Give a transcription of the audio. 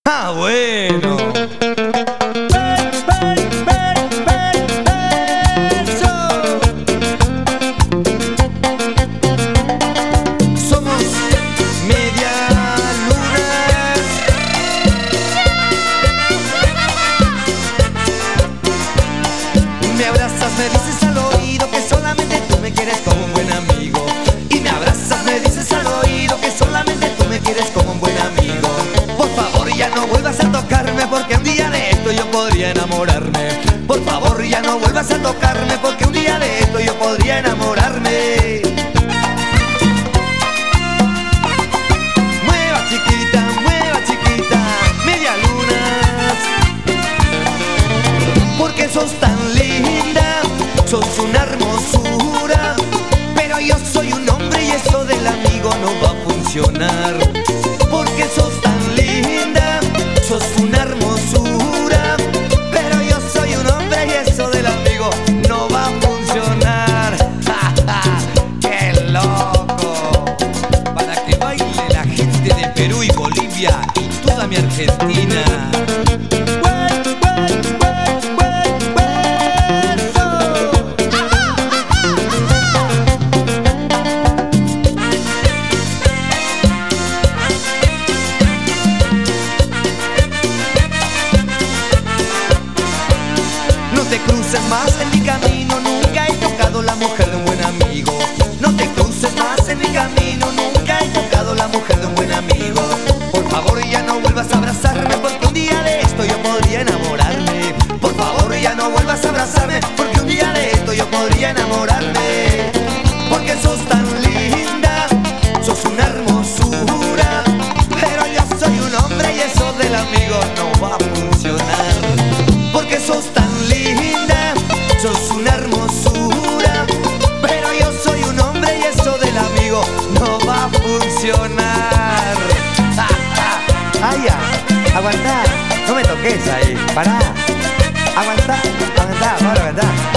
Ah, bueno. Somos media luna. Me abrazas, me dices al oído que solamente tú me quieres como un buen amigo. Y me abrazas, me dices al oído que solamente tú me quieres como un buen amigo. Por favor, ya no vuelvas a tocarme, porque un día de esto yo podría enamorarme. Por favor, ya no vuelvas a tocarme, porque un día de esto yo podría enamorarme. Mueva chiquita, media lunas. Porque sos tan linda, sos una hermosura. Pero yo soy un hombre y eso del amigo no va a funcionar. Porque sos tan linda, sos una hermosura. Pero yo soy un hombre y eso del amigo no va a funcionar. ¡Qué loco! Para que baile la gente de Perú y Bolivia y toda mi Argentina. No te cruces más en mi camino, nunca he tocado la mujer de un buen amigo. No te cruces más en mi camino, nunca he tocado la mujer de un buen amigo. Por favor, ya no vuelvas a abrazarme, porque un día de esto yo podría enamorarme. Por favor, ya no vuelvas a abrazarme, porque un día de esto yo podría enamorarme. Porque sos tan linda, sos una hermosura. Pero yo soy un hombre y eso del amigo no va a funcionar. Porque sos tan linda, sos una hermosura. Pero yo soy un hombre y eso del amigo no va a funcionar. ¡Ay, ya! Aguantá, no me toques ahí, pará. Aguantá, aguantá, aguantá.